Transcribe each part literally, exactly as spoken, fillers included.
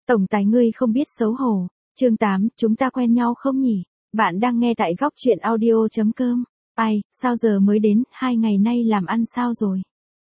Tổng tài ngươi không biết xấu hổ. Chương tám, chúng ta quen nhau không nhỉ? Bạn đang nghe tại góc truyện audio.com. Ai, sao giờ mới đến, hai ngày nay làm ăn sao rồi?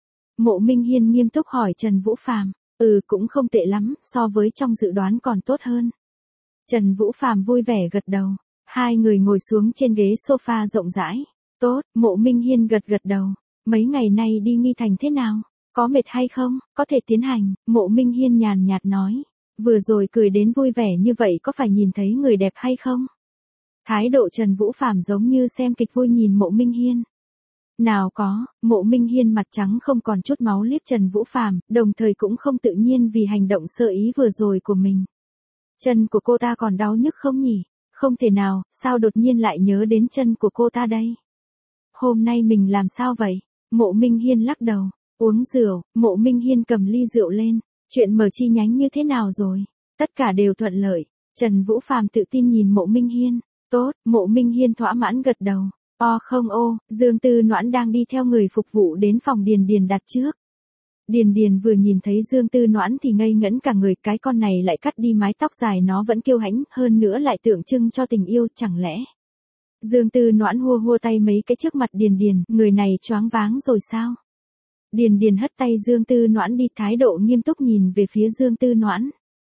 Mộ Minh Hiên nghiêm túc hỏi Trần Vũ Phàm. Ừ, cũng không tệ lắm, so với trong dự đoán còn tốt hơn. Trần Vũ Phàm vui vẻ gật đầu. Hai người ngồi xuống trên ghế sofa rộng rãi. Tốt, Mộ Minh Hiên gật gật đầu. Mấy ngày nay đi Nghi Thành thế nào? Có mệt hay không? Có thể tiến hành, Mộ Minh Hiên nhàn nhạt nói. Vừa rồi cười đến vui vẻ như vậy có phải nhìn thấy người đẹp hay không? Thái độ Trần Vũ Phàm giống như xem kịch vui nhìn Mộ Minh Hiên. Nào có, Mộ Minh Hiên mặt trắng không còn chút máu liếc Trần Vũ Phàm, đồng thời cũng không tự nhiên vì hành động sơ ý vừa rồi của mình. Chân của cô ta còn đau nhức không nhỉ? Không thể nào, sao đột nhiên lại nhớ đến chân của cô ta đây? Hôm nay mình làm sao vậy? Mộ Minh Hiên lắc đầu. Uống rượu, Mộ Minh Hiên cầm ly rượu lên. Chuyện mở chi nhánh như thế nào rồi? Tất cả đều thuận lợi. Trần Vũ Phàm tự tin nhìn Mộ Minh Hiên. Tốt, Mộ Minh Hiên thỏa mãn gật đầu. O không ô, Dương Tư Noãn đang đi theo người phục vụ đến phòng Điền Điền đặt trước. Điền Điền vừa nhìn thấy Dương Tư Noãn thì ngây ngẩn cả người, cái con này lại cắt đi mái tóc dài nó vẫn kiêu hãnh, hơn nữa lại tượng trưng cho tình yêu, chẳng lẽ. Dương Tư Noãn hua hua tay mấy cái trước mặt Điền Điền, người này choáng váng rồi sao? Điền Điền hất tay Dương Tư Noãn đi, thái độ nghiêm túc nhìn về phía Dương Tư Noãn.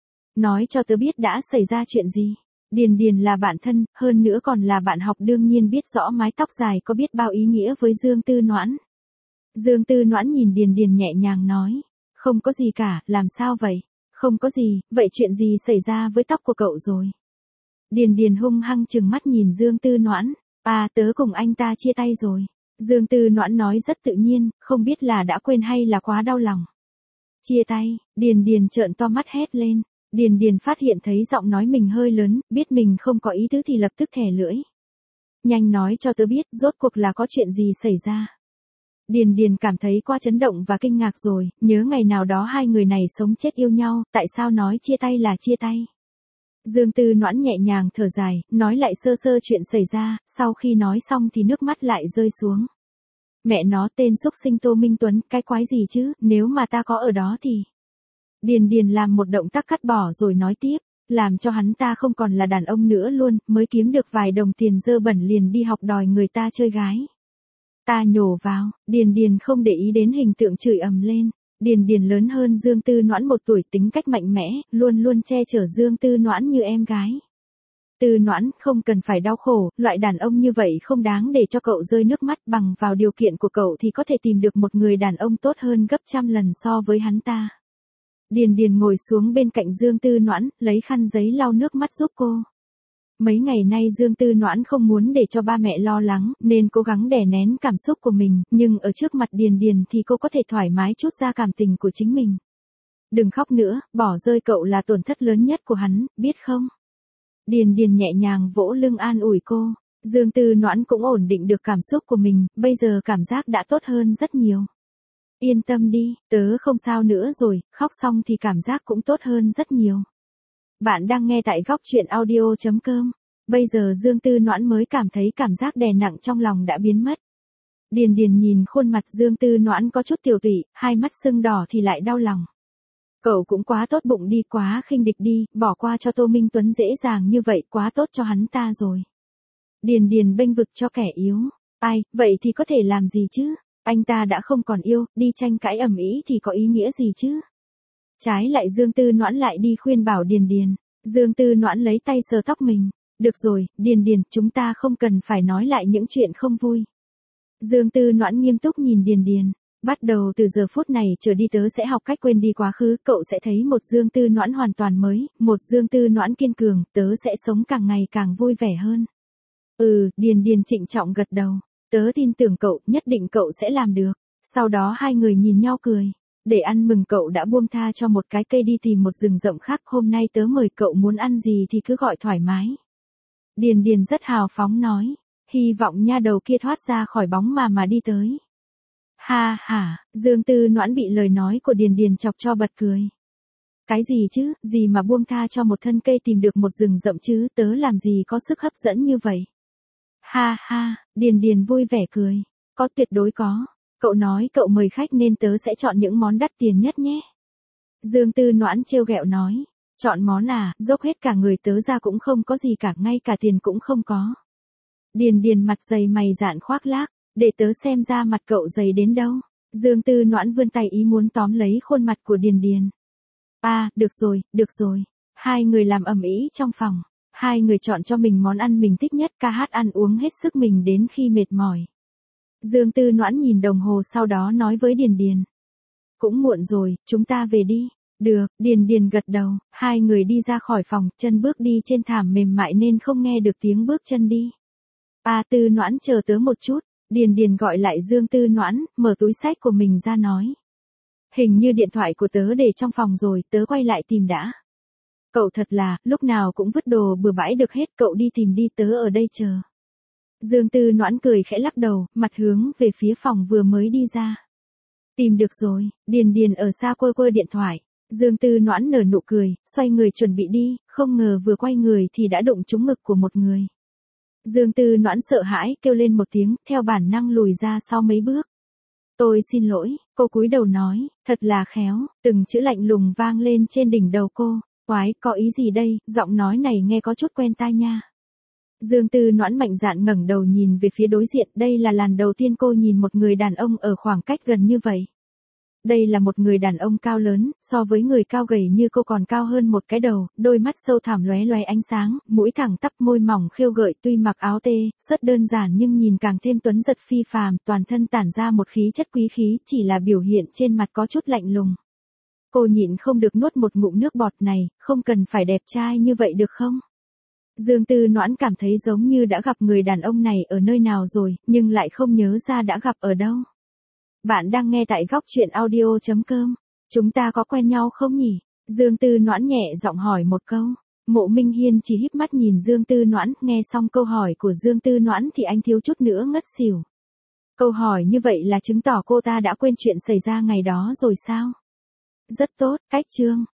Nói cho tớ biết đã xảy ra chuyện gì. Điền Điền là bạn thân, hơn nữa còn là bạn học, đương nhiên biết rõ mái tóc dài có biết bao ý nghĩa với Dương Tư Noãn. Dương Tư Noãn nhìn Điền Điền nhẹ nhàng nói. Không có gì cả, làm sao vậy? Không có gì, vậy chuyện gì xảy ra với tóc của cậu rồi? Điền Điền hung hăng trừng mắt nhìn Dương Tư Noãn. À, tớ cùng anh ta chia tay rồi. Dương Tư Noãn nói rất tự nhiên, không biết là đã quên hay là quá đau lòng. Chia tay, Điền Điền trợn to mắt hét lên. Điền Điền phát hiện thấy giọng nói mình hơi lớn, biết mình không có ý tứ thì lập tức thè lưỡi. Nhanh nói cho tớ biết, rốt cuộc là có chuyện gì xảy ra. Điền Điền cảm thấy quá chấn động và kinh ngạc rồi, nhớ ngày nào đó hai người này sống chết yêu nhau, tại sao nói chia tay là chia tay. Dương Tư Noãn nhẹ nhàng thở dài, nói lại sơ sơ chuyện xảy ra, sau khi nói xong thì nước mắt lại rơi xuống. Mẹ nó, tên xúc sinh Tô Minh Tuấn, cái quái gì chứ, nếu mà ta có ở đó thì. Điền Điền làm một động tác cắt bỏ rồi nói tiếp, làm cho hắn ta không còn là đàn ông nữa luôn, mới kiếm được vài đồng tiền dơ bẩn liền đi học đòi người ta chơi gái. Ta nhổ vào, Điền Điền không để ý đến hình tượng chửi ầm lên. Điền Điền lớn hơn Dương Tư Noãn một tuổi, tính cách mạnh mẽ, luôn luôn che chở Dương Tư Noãn như em gái. Tư Noãn, không cần phải đau khổ, loại đàn ông như vậy không đáng để cho cậu rơi nước mắt, bằng vào điều kiện của cậu thì có thể tìm được một người đàn ông tốt hơn gấp trăm lần so với hắn ta. Điền Điền ngồi xuống bên cạnh Dương Tư Noãn, lấy khăn giấy lau nước mắt giúp cô. Mấy ngày nay Dương Tư Noãn không muốn để cho ba mẹ lo lắng, nên cố gắng đè nén cảm xúc của mình, nhưng ở trước mặt Điền Điền thì cô có thể thoải mái chút ra cảm tình của chính mình. Đừng khóc nữa, bỏ rơi cậu là tổn thất lớn nhất của hắn, biết không? Điền Điền nhẹ nhàng vỗ lưng an ủi cô. Dương Tư Noãn cũng ổn định được cảm xúc của mình, bây giờ cảm giác đã tốt hơn rất nhiều. Yên tâm đi, tớ không sao nữa rồi, khóc xong thì cảm giác cũng tốt hơn rất nhiều. Bạn đang nghe tại góc truyện audio.com. Bây giờ Dương Tư Noãn mới cảm thấy cảm giác đè nặng trong lòng đã biến mất. Điền Điền nhìn khuôn mặt Dương Tư Noãn có chút tiểu tụy, hai mắt sưng đỏ thì lại đau lòng. Cậu cũng quá tốt bụng đi, quá khinh địch đi, bỏ qua cho Tô Minh Tuấn dễ dàng như vậy, quá tốt cho hắn ta rồi. Điền Điền bênh vực cho kẻ yếu. Ai, vậy thì có thể làm gì chứ? Anh ta đã không còn yêu, đi tranh cãi ầm ĩ thì có ý nghĩa gì chứ? Trái lại Dương Tư Noãn lại đi khuyên bảo Điền Điền. Dương Tư Noãn lấy tay sờ tóc mình. Được rồi, Điền Điền, chúng ta không cần phải nói lại những chuyện không vui. Dương Tư Noãn nghiêm túc nhìn Điền Điền. Bắt đầu từ giờ phút này trở đi tớ sẽ học cách quên đi quá khứ, cậu sẽ thấy một Dương Tư Noãn hoàn toàn mới, một Dương Tư Noãn kiên cường, tớ sẽ sống càng ngày càng vui vẻ hơn. Ừ, Điền Điền trịnh trọng gật đầu. Tớ tin tưởng cậu, nhất định cậu sẽ làm được. Sau đó hai người nhìn nhau cười. Để ăn mừng cậu đã buông tha cho một cái cây đi tìm một rừng rậm khác, hôm nay tớ mời cậu, muốn ăn gì thì cứ gọi thoải mái. Điền Điền rất hào phóng nói. Hy vọng nha đầu kia thoát ra khỏi bóng mà mà đi tới. Ha ha, Dương Tư Noãn bị lời nói của Điền Điền chọc cho bật cười. Cái gì chứ, gì mà buông tha cho một thân cây tìm được một rừng rậm chứ, tớ làm gì có sức hấp dẫn như vậy. Ha ha, Điền Điền vui vẻ cười. Có, tuyệt đối có. Cậu nói cậu mời khách nên tớ sẽ chọn những món đắt tiền nhất nhé. Dương Tư Noãn trêu ghẹo nói. Chọn món à, dốc hết cả người tớ ra cũng không có gì cả, ngay cả tiền cũng không có. Điền Điền mặt dày mày dạn khoác lác, để tớ xem ra mặt cậu dày đến đâu. Dương Tư Noãn vươn tay ý muốn tóm lấy khuôn mặt của Điền Điền. À, được rồi, được rồi. Hai người làm ầm ĩ trong phòng. Hai người chọn cho mình món ăn mình thích nhất, ca hát ăn uống hết sức mình đến khi mệt mỏi. Dương Tư Noãn nhìn đồng hồ sau đó nói với Điền Điền. Cũng muộn rồi, chúng ta về đi. Được, Điền Điền gật đầu, hai người đi ra khỏi phòng, chân bước đi trên thảm mềm mại nên không nghe được tiếng bước chân đi. À, Tư Noãn chờ tớ một chút. Điền Điền gọi lại Dương Tư Noãn, mở túi xách của mình ra nói. Hình như điện thoại của tớ để trong phòng rồi, tớ quay lại tìm đã. Cậu thật là, lúc nào cũng vứt đồ bừa bãi được hết, cậu đi tìm đi, tớ ở đây chờ. Dương Tư Noãn cười khẽ lắc đầu, mặt hướng về phía phòng vừa mới đi ra. Tìm được rồi, Điền Điền ở xa quơ quơ điện thoại. Dương Tư Noãn nở nụ cười, xoay người chuẩn bị đi, không ngờ vừa quay người thì đã đụng trúng ngực của một người. Dương Tư Noãn sợ hãi, kêu lên một tiếng, theo bản năng lùi ra sau mấy bước. Tôi xin lỗi, cô cúi đầu nói, thật là khéo, từng chữ lạnh lùng vang lên trên đỉnh đầu cô. Quái, có ý gì đây, giọng nói này nghe có chút quen tai nha. Dương Tư Noãn mạnh dạn ngẩng đầu nhìn về phía đối diện, đây là lần đầu tiên cô nhìn một người đàn ông ở khoảng cách gần như vậy. Đây là một người đàn ông cao lớn, so với người cao gầy như cô còn cao hơn một cái đầu, đôi mắt sâu thẳm lóe lóe ánh sáng, mũi thẳng tắp, môi mỏng khêu gợi, tuy mặc áo tê, rất đơn giản nhưng nhìn càng thêm tuấn giật phi phàm, toàn thân tản ra một khí chất quý khí, chỉ là biểu hiện trên mặt có chút lạnh lùng. Cô nhịn không được nuốt một ngụm nước bọt này, không cần phải đẹp trai như vậy được không? Dương Tư Noãn cảm thấy giống như đã gặp người đàn ông này ở nơi nào rồi, nhưng lại không nhớ ra đã gặp ở đâu. Bạn đang nghe tại góc truyện audio chấm com. Chúng ta có quen nhau không nhỉ? Dương Tư Noãn nhẹ giọng hỏi một câu. Mộ Minh Hiên chỉ híp mắt nhìn Dương Tư Noãn, nghe xong câu hỏi của Dương Tư Noãn thì anh thiếu chút nữa ngất xỉu. Câu hỏi như vậy là chứng tỏ cô ta đã quên chuyện xảy ra ngày đó rồi sao? Rất tốt, cách chương.